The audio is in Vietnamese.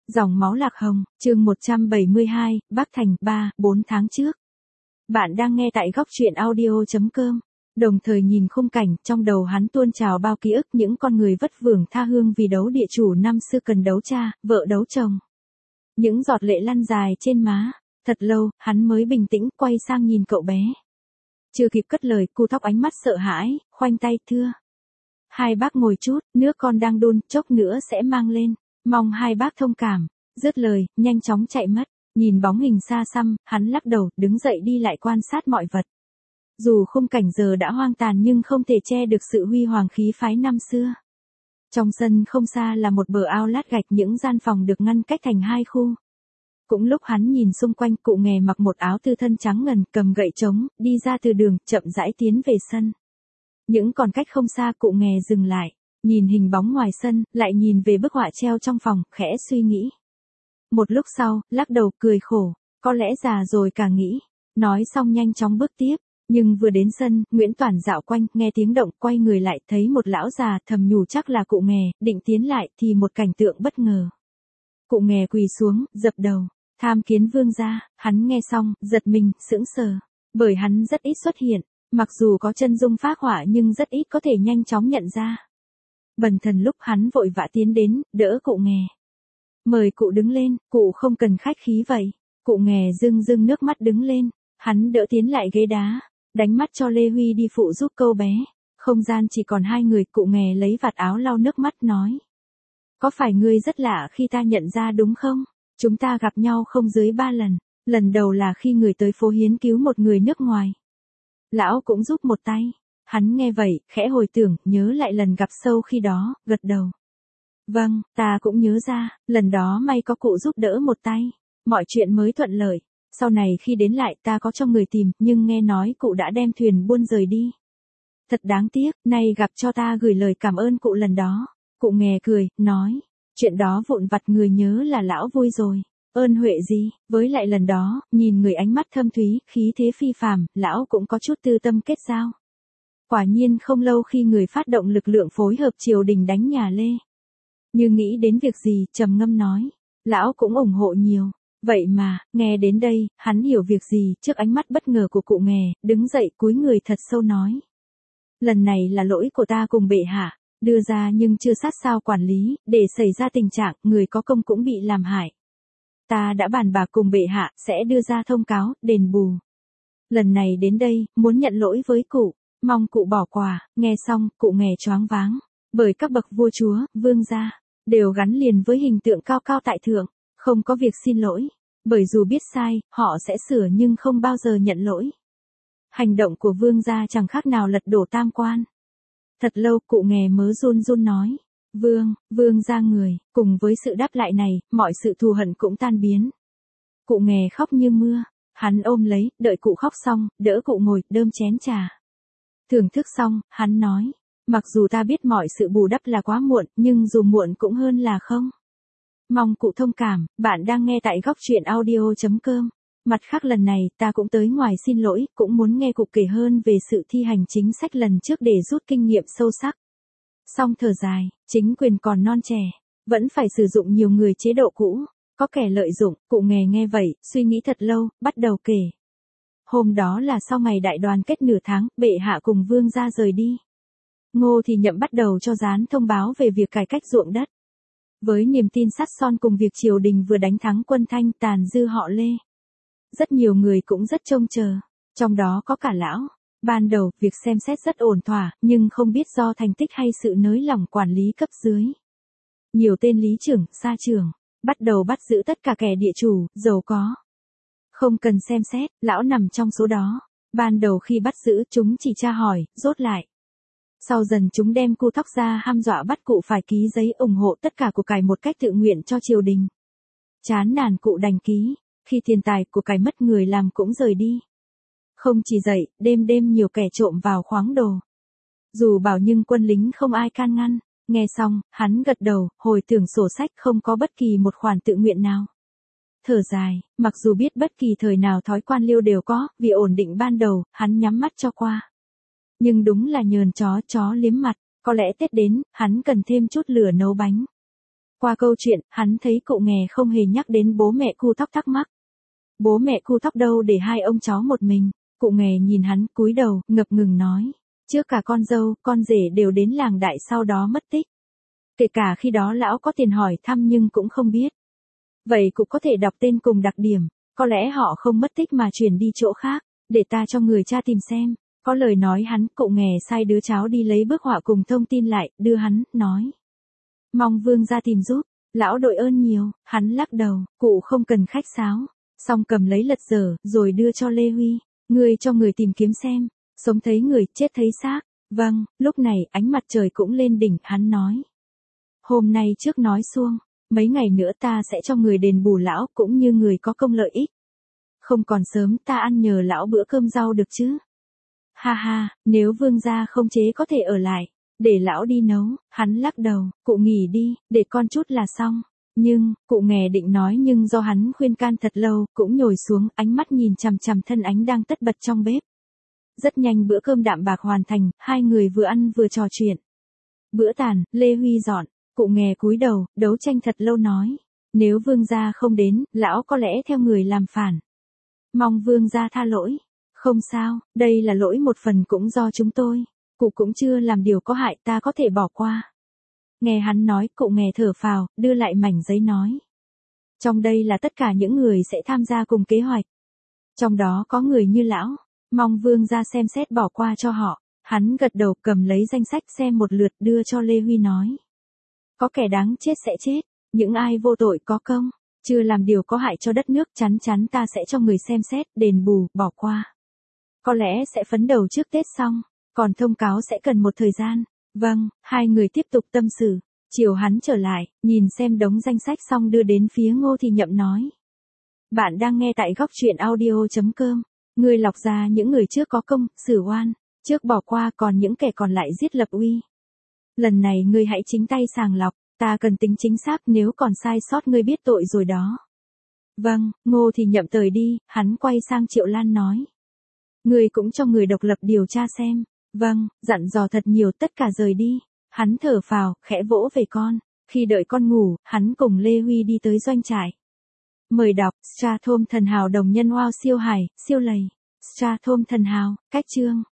Dòng máu lạc hồng, chương 172, Bắc Thành 3-4 tháng trước. Bạn đang nghe tại góc truyện audio.com. Đồng thời nhìn khung cảnh, trong đầu hắn tuôn trào bao ký ức những con người vất vưởng tha hương vì đấu địa chủ năm xưa cần đấu cha, vợ đấu chồng. Những giọt lệ lăn dài trên má, thật lâu, hắn mới bình tĩnh quay sang nhìn cậu bé. Chưa kịp cất lời, cu thóc ánh mắt sợ hãi, khoanh tay thưa. Hai bác ngồi chút, nước con đang đun, chốc nữa sẽ mang lên. Mong hai bác thông cảm. Dứt lời, nhanh chóng chạy mất. Nhìn bóng hình xa xăm, hắn lắc đầu, đứng dậy đi lại quan sát mọi vật. Dù khung cảnh giờ đã hoang tàn nhưng không thể che được sự huy hoàng khí phái năm xưa. Trong sân không xa là một bờ ao lát gạch, những gian phòng được ngăn cách thành hai khu. Cũng lúc hắn nhìn xung quanh, cụ nghè mặc một áo tư thân trắng ngần, cầm gậy trống, đi ra từ đường, chậm rãi tiến về sân. Những còn cách không xa, cụ nghè dừng lại. Nhìn hình bóng ngoài sân, lại nhìn về bức họa treo trong phòng, khẽ suy nghĩ. Một lúc sau, lắc đầu cười khổ, có lẽ già rồi cả nghĩ. Nói xong nhanh chóng bước tiếp, nhưng vừa đến sân, Nguyễn Toản dạo quanh, nghe tiếng động, quay người lại, thấy một lão già, thầm nhủ chắc là cụ nghè, định tiến lại, thì một cảnh tượng bất ngờ. Cụ nghè quỳ xuống, dập đầu, tham kiến vương gia. Hắn nghe xong, giật mình, sững sờ, bởi hắn rất ít xuất hiện, mặc dù có chân dung phác họa nhưng rất ít có thể nhanh chóng nhận ra. Bần thần lúc hắn vội vã tiến đến, đỡ cụ nghè. Mời cụ đứng lên, cụ không cần khách khí vậy. Cụ nghè rưng rưng nước mắt đứng lên, hắn đỡ tiến lại ghế đá, đánh mắt cho Lê Huy đi phụ giúp câu bé. Không gian chỉ còn hai người, cụ nghè lấy vạt áo lau nước mắt nói. Có phải ngươi rất lạ khi ta nhận ra đúng không? Chúng ta gặp nhau không dưới 3 lần, lần đầu là khi người tới phố hiến cứu một người nước ngoài. Lão cũng giúp một tay. Hắn nghe vậy, khẽ hồi tưởng, nhớ lại lần gặp sâu khi đó, gật đầu. Vâng, ta cũng nhớ ra, lần đó may có cụ giúp đỡ một tay. Mọi chuyện mới thuận lợi. Sau này khi đến lại ta có cho người tìm, nhưng nghe nói cụ đã đem thuyền buôn rời đi. Thật đáng tiếc, nay gặp cho ta gửi lời cảm ơn cụ lần đó. Cụ nghè cười, nói. Chuyện đó vụn vặt người nhớ là lão vui rồi. Ơn huệ gì, với lại lần đó, nhìn người ánh mắt thâm thúy, khí thế phi phàm, lão cũng có chút tư tâm kết giao. Quả nhiên không lâu khi người phát động lực lượng phối hợp triều đình đánh nhà Lê. Như nghĩ đến việc gì, trầm ngâm nói. Lão cũng ủng hộ nhiều. Vậy mà, nghe đến đây, hắn hiểu việc gì, trước ánh mắt bất ngờ của cụ nghè, đứng dậy cúi người thật sâu nói. Lần này là lỗi của ta cùng bệ hạ, đưa ra nhưng chưa sát sao quản lý, để xảy ra tình trạng người có công cũng bị làm hại. Ta đã bàn bạc cùng bệ hạ, sẽ đưa ra thông cáo, đền bù. Lần này đến đây, muốn nhận lỗi với cụ. Mong cụ bỏ qua. Nghe xong, cụ nghè choáng váng. Bởi các bậc vua chúa, vương gia, đều gắn liền với hình tượng cao cao tại thượng, không có việc xin lỗi. Bởi dù biết sai, họ sẽ sửa nhưng không bao giờ nhận lỗi. Hành động của vương gia chẳng khác nào lật đổ tam quan. Thật lâu, cụ nghè mới run run nói. Vương gia người, cùng với sự đáp lại này, mọi sự thù hận cũng tan biến. Cụ nghè khóc như mưa. Hắn ôm lấy, đợi cụ khóc xong, đỡ cụ ngồi, đơm chén trà. Thưởng thức xong, hắn nói, mặc dù ta biết mọi sự bù đắp là quá muộn, nhưng dù muộn cũng hơn là không. Mong cụ thông cảm, bạn đang nghe tại góc truyện audio.com. Mặt khác lần này, ta cũng tới ngoài xin lỗi, cũng muốn nghe cụ kể hơn về sự thi hành chính sách lần trước để rút kinh nghiệm sâu sắc. Song thở dài, chính quyền còn non trẻ, vẫn phải sử dụng nhiều người chế độ cũ, có kẻ lợi dụng, cụ nghè nghe vậy, suy nghĩ thật lâu, bắt đầu kể. Hôm đó là sau ngày đại đoàn kết nửa tháng, bệ hạ cùng vương gia rời đi. Ngô Thì Nhậm bắt đầu cho gián thông báo về việc cải cách ruộng đất. Với niềm tin sắt son cùng việc triều đình vừa đánh thắng quân Thanh tàn dư họ Lê. Rất nhiều người cũng rất trông chờ, trong đó có cả lão. Ban đầu, việc xem xét rất ổn thỏa, nhưng không biết do thành tích hay sự nới lỏng quản lý cấp dưới. Nhiều tên lý trưởng, sa trưởng, bắt đầu bắt giữ tất cả kẻ địa chủ, giàu có. Không cần xem xét, lão nằm trong số đó. Ban đầu khi bắt giữ chúng chỉ tra hỏi, rốt lại. Sau dần chúng đem cu thóc ra hăm dọa bắt cụ phải ký giấy ủng hộ tất cả của cải một cách tự nguyện cho triều đình. Chán nản cụ đành ký, khi tiền tài của cải mất người làm cũng rời đi. Không chỉ dậy, đêm nhiều kẻ trộm vào khoáng đồ. Dù bảo nhưng quân lính không ai can ngăn, nghe xong, hắn gật đầu, hồi tưởng sổ sách không có bất kỳ một khoản tự nguyện nào. Thở dài, mặc dù biết bất kỳ thời nào thói quan liêu đều có, vì ổn định ban đầu, hắn nhắm mắt cho qua. Nhưng đúng là nhờn chó liếm mặt, có lẽ Tết đến, hắn cần thêm chút lửa nấu bánh. Qua câu chuyện, hắn thấy cụ nghè không hề nhắc đến bố mẹ cu thóc thắc mắc. Bố mẹ cu thóc đâu để hai ông cháu một mình, cụ nghè nhìn hắn cúi đầu, ngập ngừng nói. Trước cả con dâu, con rể đều đến làng đại sau đó mất tích. Kể cả khi đó lão có tiền hỏi thăm nhưng cũng không biết. Vậy cụ có thể đọc tên cùng đặc điểm, có lẽ họ không mất tích mà chuyển đi chỗ khác, để ta cho người cha tìm xem. Có lời nói hắn, cụ nghè sai đứa cháu đi lấy bức họa cùng thông tin lại, đưa hắn, nói. Mong vương ra tìm giúp, lão đội ơn nhiều, hắn lắc đầu, cụ không cần khách sáo. Xong cầm lấy lật dở, rồi đưa cho Lê Huy. Ngươi cho người tìm kiếm xem, sống thấy người, chết thấy xác. Vâng, lúc này ánh mặt trời cũng lên đỉnh, hắn nói. Hôm nay trước nói xuông, mấy ngày nữa ta sẽ cho người đền bù lão cũng như người có công lợi ích. Không còn sớm ta ăn nhờ lão bữa cơm rau được chứ. Ha ha, nếu vương gia không chế có thể ở lại, để lão đi nấu, hắn lắc đầu, cụ nghỉ đi, để con chút là xong. Nhưng, cụ nghè định nói nhưng do hắn khuyên can thật lâu, cũng nhồi xuống, ánh mắt nhìn chằm chằm thân ánh đang tất bật trong bếp. Rất nhanh bữa cơm đạm bạc hoàn thành, hai người vừa ăn vừa trò chuyện. Bữa tàn, Lê Huy dọn, cụ nghè cúi đầu, đấu tranh thật lâu nói. Nếu vương gia không đến, lão có lẽ theo người làm phản. Mong vương gia tha lỗi. Không sao, đây là lỗi một phần cũng do chúng tôi. Cụ cũng chưa làm điều có hại, ta có thể bỏ qua. Nghe hắn nói, cụ nghè thở phào, đưa lại mảnh giấy nói. Trong đây là tất cả những người sẽ tham gia cùng kế hoạch. Trong đó có người như lão, mong vương ra xem xét bỏ qua cho họ. Hắn gật đầu cầm lấy danh sách xem một lượt đưa cho Lê Huy nói. Có kẻ đáng chết sẽ chết, những ai vô tội có công, chưa làm điều có hại cho đất nước chắn chắn ta sẽ cho người xem xét, đền bù, bỏ qua. Có lẽ sẽ phấn đầu trước Tết xong, còn thông cáo sẽ cần một thời gian. Vâng, hai người tiếp tục tâm sự. Chiều hắn trở lại, nhìn xem đống danh sách xong đưa đến phía Ngô Thì Nhậm nói. Bạn đang nghe tại góc truyện audio.com. Ngươi lọc ra những người trước có công, xử oan, trước bỏ qua còn những kẻ còn lại giết lập uy. Lần này ngươi hãy chính tay sàng lọc, ta cần tính chính xác nếu còn sai sót ngươi biết tội rồi đó. Vâng, Ngô Thì Nhậm tời đi, hắn quay sang Triệu Lan nói. Ngươi cũng cho người độc lập điều tra xem. Vâng, dặn dò thật nhiều tất cả rời đi. Hắn thở phào, khẽ vỗ về con. Khi đợi con ngủ, hắn cùng Lê Huy đi tới doanh trại. Mời đọc, Strathom thần hào đồng nhân wow siêu hải, siêu lầy. Strathom thần hào, cách chương.